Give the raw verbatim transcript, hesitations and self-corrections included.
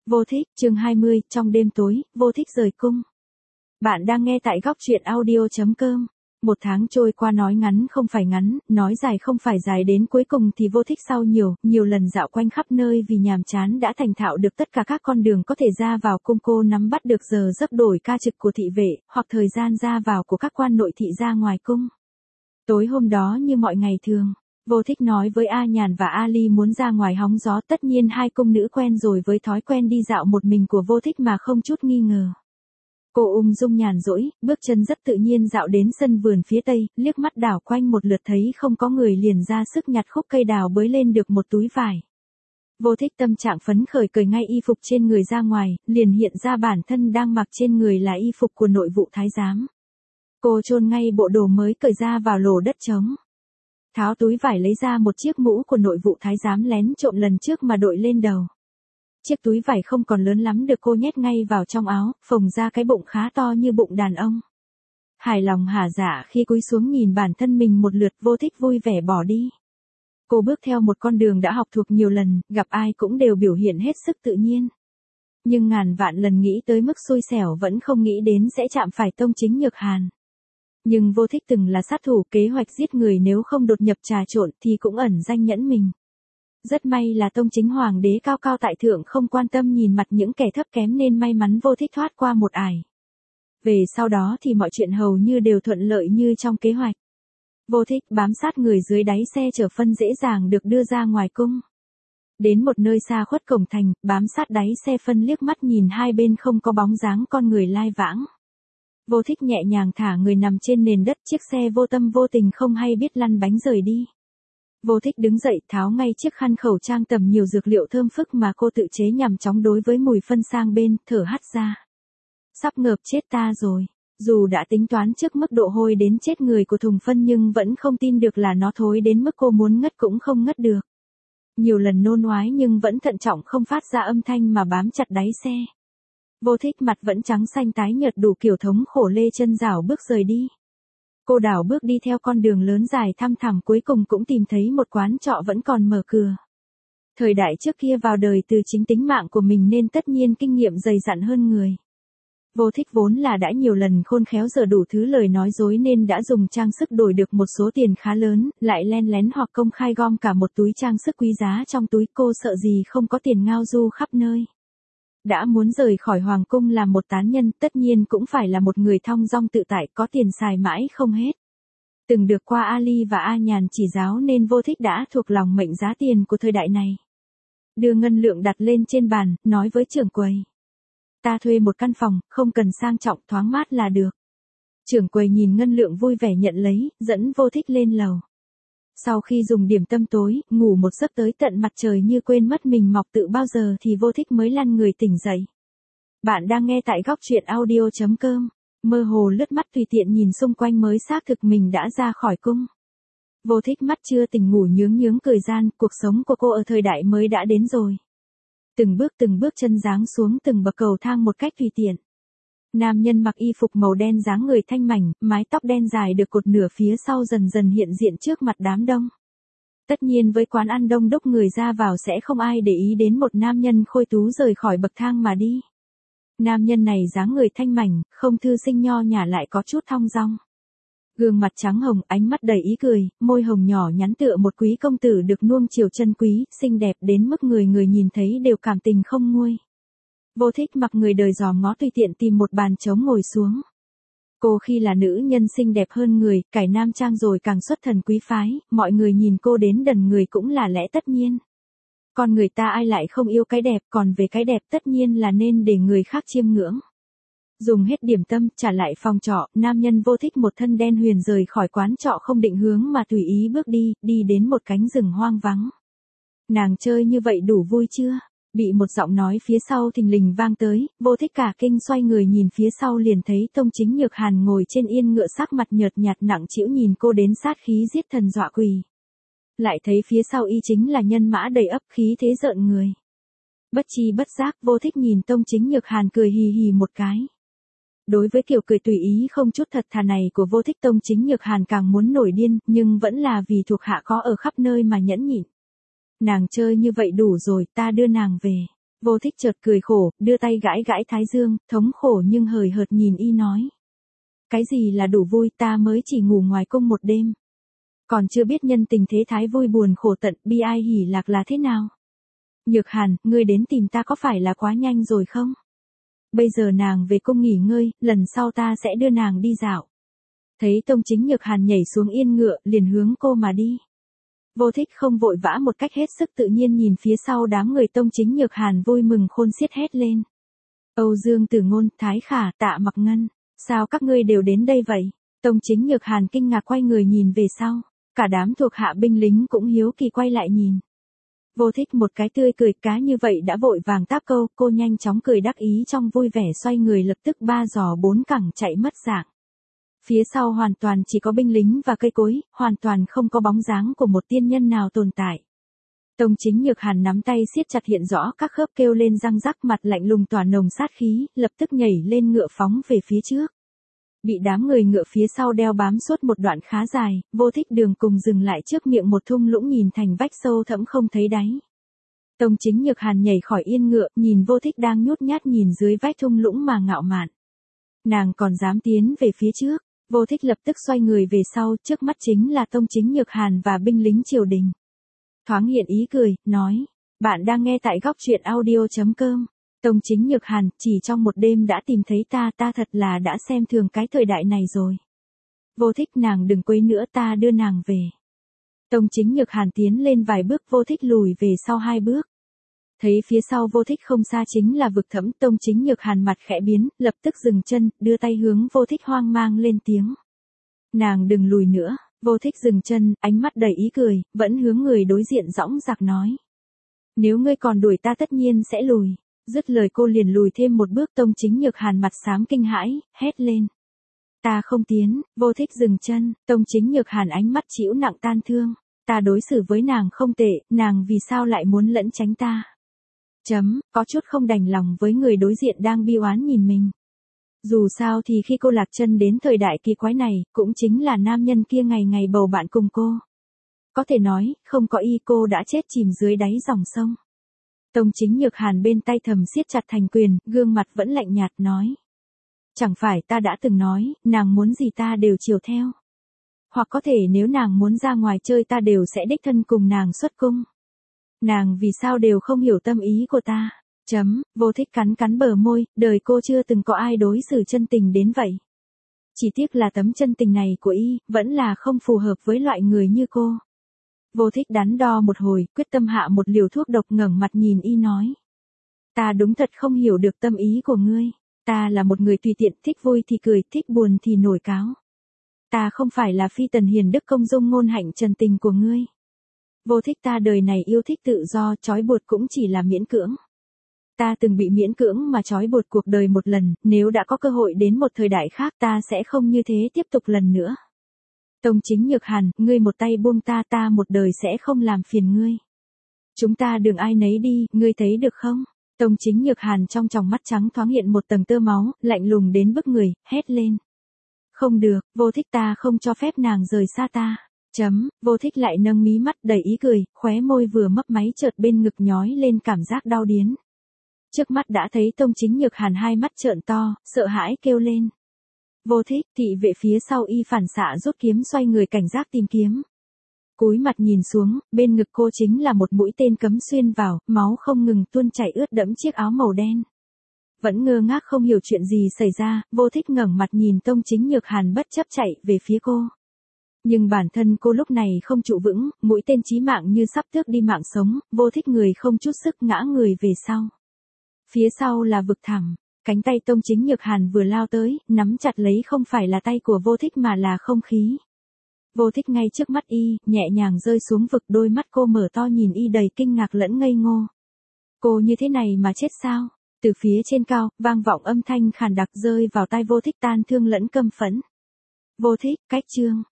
Vô thích, chương hai mươi, trong đêm tối, vô thích rời cung. Bạn đang nghe tại góc truyện audio chấm com. Một tháng trôi qua nói ngắn không phải ngắn, nói dài không phải dài, đến cuối cùng thì vô thích sau nhiều, nhiều lần dạo quanh khắp nơi vì nhàm chán đã thành thạo được tất cả các con đường có thể ra vào cung. Cô nắm bắt được giờ giấc đổi ca trực của thị vệ, hoặc thời gian ra vào của các quan nội thị ra ngoài cung. Tối hôm đó như mọi ngày thường, Vô thích nói với A Nhàn và Ali muốn ra ngoài hóng gió. Tất nhiên hai cung nữ quen rồi với thói quen đi dạo một mình của vô thích mà không chút nghi ngờ. Cô ung dung nhàn rỗi, bước chân rất tự nhiên dạo đến sân vườn phía tây, liếc mắt đảo quanh một lượt thấy không có người liền ra sức nhặt khúc cây đào bới lên được một túi vải. Vô thích tâm trạng phấn khởi cởi ngay y phục trên người ra ngoài, liền hiện ra bản thân đang mặc trên người là y phục của nội vụ thái giám. Cô chôn ngay bộ đồ mới cởi ra vào lỗ đất trống. Tháo túi vải lấy ra một chiếc mũ của nội vụ thái giám lén trộm lần trước mà đội lên đầu. Chiếc túi vải không còn lớn lắm được cô nhét ngay vào trong áo, phồng ra cái bụng khá to như bụng đàn ông. Hài lòng hả dạ khi cúi xuống nhìn bản thân mình một lượt, vô thích vui vẻ bỏ đi. Cô bước theo một con đường đã học thuộc nhiều lần, gặp ai cũng đều biểu hiện hết sức tự nhiên. Nhưng ngàn vạn lần nghĩ tới mức xui xẻo vẫn không nghĩ đến sẽ chạm phải Tông Chính Nhược Hàn. Nhưng vô thích từng là sát thủ, kế hoạch giết người nếu không đột nhập trà trộn thì cũng ẩn danh nhẫn mình. Rất may là Tông Chính Hoàng đế cao cao tại thượng không quan tâm nhìn mặt những kẻ thấp kém nên may mắn vô thích thoát qua một ải. Về sau đó thì mọi chuyện hầu như đều thuận lợi như trong kế hoạch. Vô thích bám sát người dưới đáy xe chở phân dễ dàng được đưa ra ngoài cung. Đến một nơi xa khuất cổng thành, bám sát đáy xe phân liếc mắt nhìn hai bên không có bóng dáng con người lai vãng. Vô thích nhẹ nhàng thả người nằm trên nền đất, chiếc xe vô tâm vô tình không hay biết lăn bánh rời đi. Vô thích đứng dậy tháo ngay chiếc khăn khẩu trang tầm nhiều dược liệu thơm phức mà cô tự chế nhằm chống đối với mùi phân sang bên, thở hắt ra. Sắp ngợp chết ta rồi. Dù đã tính toán trước mức độ hôi đến chết người của thùng phân nhưng vẫn không tin được là nó thối đến mức cô muốn ngất cũng không ngất được. Nhiều lần nôn oái nhưng vẫn thận trọng không phát ra âm thanh mà bám chặt đáy xe. Vô thích mặt vẫn trắng xanh tái nhợt đủ kiểu thống khổ, lê chân rảo bước rời đi. Cô đảo bước đi theo con đường lớn dài thăm thẳm, cuối cùng cũng tìm thấy một quán trọ vẫn còn mở cửa. Thời đại trước kia vào đời từ chính tính mạng của mình nên tất nhiên kinh nghiệm dày dặn hơn người. Vô thích vốn là đã nhiều lần khôn khéo giờ đủ thứ lời nói dối nên đã dùng trang sức đổi được một số tiền khá lớn, lại len lén hoặc công khai gom cả một túi trang sức quý giá trong túi. Cô sợ gì không có tiền ngao du khắp nơi. Đã muốn rời khỏi hoàng cung làm một tán nhân, tất nhiên cũng phải là một người thong dong tự tại, có tiền xài mãi không hết. Từng được qua Ali và A Nhàn chỉ giáo nên vô thích đã thuộc lòng mệnh giá tiền của thời đại này. Đưa ngân lượng đặt lên trên bàn, nói với trưởng quầy. Ta thuê một căn phòng, không cần sang trọng, thoáng mát là được. Trưởng quầy nhìn ngân lượng vui vẻ nhận lấy, dẫn vô thích lên lầu. Sau khi dùng điểm tâm tối, ngủ một giấc tới tận mặt trời như quên mất mình mọc tự bao giờ thì vô thích mới lăn người tỉnh dậy. Bạn đang nghe tại góc truyện audio chấm com. Mơ hồ lướt mắt tùy tiện nhìn xung quanh mới xác thực mình đã ra khỏi cung. Vô thích mắt chưa tỉnh ngủ nhướng nhướng cười gian, cuộc sống của cô ở thời đại mới đã đến rồi. Từng bước từng bước chân giáng xuống từng bậc cầu thang một cách tùy tiện. Nam nhân mặc y phục màu đen dáng người thanh mảnh, mái tóc đen dài được cột nửa phía sau dần dần hiện diện trước mặt đám đông. Tất nhiên với quán ăn đông đúc người ra vào sẽ không ai để ý đến một nam nhân khôi tú rời khỏi bậc thang mà đi. Nam nhân này dáng người thanh mảnh, không thư sinh nho nhã lại có chút thong dong. Gương mặt trắng hồng, ánh mắt đầy ý cười, môi hồng nhỏ nhắn tựa một quý công tử được nuông chiều chân quý, xinh đẹp đến mức người người nhìn thấy đều cảm tình không nguôi. Vô thích mặc người đời dòm ngó tùy tiện tìm một bàn trống ngồi xuống. Cô khi là nữ nhân xinh đẹp hơn người, cải nam trang rồi càng xuất thần quý phái, mọi người nhìn cô đến đần người cũng là lẽ tất nhiên. Còn người ta ai lại không yêu cái đẹp, còn về cái đẹp tất nhiên là nên để người khác chiêm ngưỡng. Dùng hết điểm tâm, trả lại phòng trọ, nam nhân vô thích một thân đen huyền rời khỏi quán trọ không định hướng mà tùy ý bước đi, đi đến một cánh rừng hoang vắng. Nàng chơi như vậy đủ vui chưa? Bị một giọng nói phía sau thình lình vang tới, vô thích cả kinh xoay người nhìn phía sau liền thấy Tông Chính Nhược Hàn ngồi trên yên ngựa sắc mặt nhợt nhạt nặng trĩu nhìn cô đến sát khí giết thần dọa quỷ. Lại thấy phía sau y chính là nhân mã đầy ấp khí thế rợn người. Bất chi bất giác vô thích nhìn Tông Chính Nhược Hàn cười hì hì một cái. Đối với kiểu cười tùy ý không chút thật thà này của vô thích, Tông Chính Nhược Hàn càng muốn nổi điên, nhưng vẫn là vì thuộc hạ có ở khắp nơi mà nhẫn nhịn. Nàng chơi như vậy đủ rồi, ta đưa nàng về. Vô Thích chợt cười khổ, đưa tay gãi gãi thái dương, thống khổ nhưng hời hợt nhìn y nói. Cái gì là đủ vui, ta mới chỉ ngủ ngoài cung một đêm. Còn chưa biết nhân tình thế thái vui buồn khổ tận, bi ai hỉ lạc là thế nào. Nhược Hàn, ngươi đến tìm ta có phải là quá nhanh rồi không? Bây giờ nàng về cung nghỉ ngơi, lần sau ta sẽ đưa nàng đi dạo. Thấy Tông Chính Nhược Hàn nhảy xuống yên ngựa, liền hướng cô mà đi. Vô Thích không vội vã, một cách hết sức tự nhiên nhìn phía sau đám người Tông Chính Nhược Hàn, vui mừng khôn xiết hét lên. Âu Dương Tử Ngôn, Thái Khả, Tạ Mặc Ngân, sao các ngươi đều đến đây vậy? Tông Chính Nhược Hàn kinh ngạc quay người nhìn về sau, cả đám thuộc hạ binh lính cũng hiếu kỳ quay lại nhìn. Vô Thích một cái tươi cười cá như vậy đã vội vàng táp câu, cô nhanh chóng cười đắc ý trong vui vẻ xoay người lập tức ba giò bốn cẳng chạy mất dạng. Phía sau hoàn toàn chỉ có binh lính và cây cối, hoàn toàn không có bóng dáng của một tiên nhân nào tồn tại. Tông Chính Nhược Hàn nắm tay siết chặt hiện rõ các khớp kêu lên răng rắc, mặt lạnh lùng tỏa nồng sát khí, lập tức nhảy lên ngựa phóng về phía trước. Bị đám người ngựa phía sau đeo bám suốt một đoạn khá dài, Vô Thích đường cùng dừng lại trước miệng một thung lũng nhìn thành vách sâu thẫm không thấy đáy. Tông Chính Nhược Hàn nhảy khỏi yên ngựa, nhìn Vô Thích đang nhút nhát nhìn dưới vách thung lũng mà ngạo mạn. Nàng còn dám tiến về phía trước, Vô Thích lập tức xoay người về sau, trước mắt chính là Tông Chính Nhược Hàn và binh lính triều đình. Thoáng hiện ý cười, nói, bạn đang nghe tại góc truyện audio chấm com. Tông Chính Nhược Hàn, chỉ trong một đêm đã tìm thấy ta, ta thật là đã xem thường cái thời đại này rồi. Vô Thích, nàng đừng quấy nữa, ta đưa nàng về. Tông Chính Nhược Hàn tiến lên vài bước, Vô Thích lùi về sau hai bước. Thấy phía sau Vô Thích không xa chính là vực thẫm, Tông Chính Nhược Hàn mặt khẽ biến, lập tức dừng chân, đưa tay hướng Vô Thích hoang mang lên tiếng. Nàng đừng lùi nữa. Vô Thích dừng chân, ánh mắt đầy ý cười, vẫn hướng người đối diện dõng dạc nói. Nếu ngươi còn đuổi ta tất nhiên sẽ lùi. Dứt lời cô liền lùi thêm một bước. Tông Chính Nhược Hàn mặt xám kinh hãi, hét lên. Ta không tiến. Vô Thích dừng chân, Tông Chính Nhược Hàn ánh mắt trĩu nặng tan thương. Ta đối xử với nàng không tệ, nàng vì sao lại muốn lẫn tránh ta? Chấm, có chút không đành lòng với người đối diện đang bi oán nhìn mình. Dù sao thì khi cô lạc chân đến thời đại kỳ quái này, cũng chính là nam nhân kia ngày ngày bầu bạn cùng cô. Có thể nói, không có y cô đã chết chìm dưới đáy dòng sông. Tông Chính Nhược Hàn bên tay thầm siết chặt thành quyền, gương mặt vẫn lạnh nhạt nói. Chẳng phải ta đã từng nói, nàng muốn gì ta đều chiều theo. Hoặc có thể nếu nàng muốn ra ngoài chơi ta đều sẽ đích thân cùng nàng xuất cung. Nàng vì sao đều không hiểu tâm ý của ta. Chấm, Vô Thích cắn cắn bờ môi, đời cô chưa từng có ai đối xử chân tình đến vậy. Chỉ tiếc là tấm chân tình này của y, vẫn là không phù hợp với loại người như cô. Vô Thích đắn đo một hồi, quyết tâm hạ một liều thuốc độc, ngẩng mặt nhìn y nói. Ta đúng thật không hiểu được tâm ý của ngươi. Ta là một người tùy tiện, thích vui thì cười, thích buồn thì nổi cáo. Ta không phải là phi tần hiền đức công dung ngôn hạnh trần tình của ngươi. Vô Thích, ta đời này yêu thích tự do, trói buộc cũng chỉ là miễn cưỡng. Ta từng bị miễn cưỡng mà trói buộc cuộc đời một lần, nếu đã có cơ hội đến một thời đại khác ta sẽ không như thế tiếp tục lần nữa. Tông Chính Nhược Hàn, ngươi một tay buông ta, ta một đời sẽ không làm phiền ngươi. Chúng ta đường ai nấy đi, ngươi thấy được không? Tông Chính Nhược Hàn trong tròng mắt trắng thoáng hiện một tầng tơ máu, lạnh lùng đến bức người, hét lên. Không được, Vô Thích, ta không cho phép nàng rời xa ta. Chấm, Vô Thích lại nâng mí mắt đầy ý cười, khóe môi vừa mấp máy chợt bên ngực nhói lên cảm giác đau điến. Trước mắt đã thấy Tông Chính Nhược Hàn hai mắt trợn to, sợ hãi kêu lên. Vô Thích, thị vệ phía sau y phản xạ rút kiếm xoay người cảnh giác tìm kiếm. Cúi mặt nhìn xuống, bên ngực cô chính là một mũi tên cắm xuyên vào, máu không ngừng tuôn chảy ướt đẫm chiếc áo màu đen. Vẫn ngơ ngác không hiểu chuyện gì xảy ra, Vô Thích ngẩng mặt nhìn Tông Chính Nhược Hàn bất chấp chạy về phía cô. Nhưng bản thân cô lúc này không trụ vững, mũi tên chí mạng như sắp tước đi mạng sống, Vô Thích người không chút sức ngã người về sau. Phía sau là vực thẳm, cánh tay Tông Chính Nhược Hàn vừa lao tới, nắm chặt lấy không phải là tay của Vô Thích mà là không khí. Vô Thích ngay trước mắt y, nhẹ nhàng rơi xuống vực, đôi mắt cô mở to nhìn y đầy kinh ngạc lẫn ngây ngô. Cô như thế này mà chết sao? Từ phía trên cao, vang vọng âm thanh khàn đặc rơi vào tai Vô Thích tan thương lẫn căm phẫn. Vô Thích, cách chương.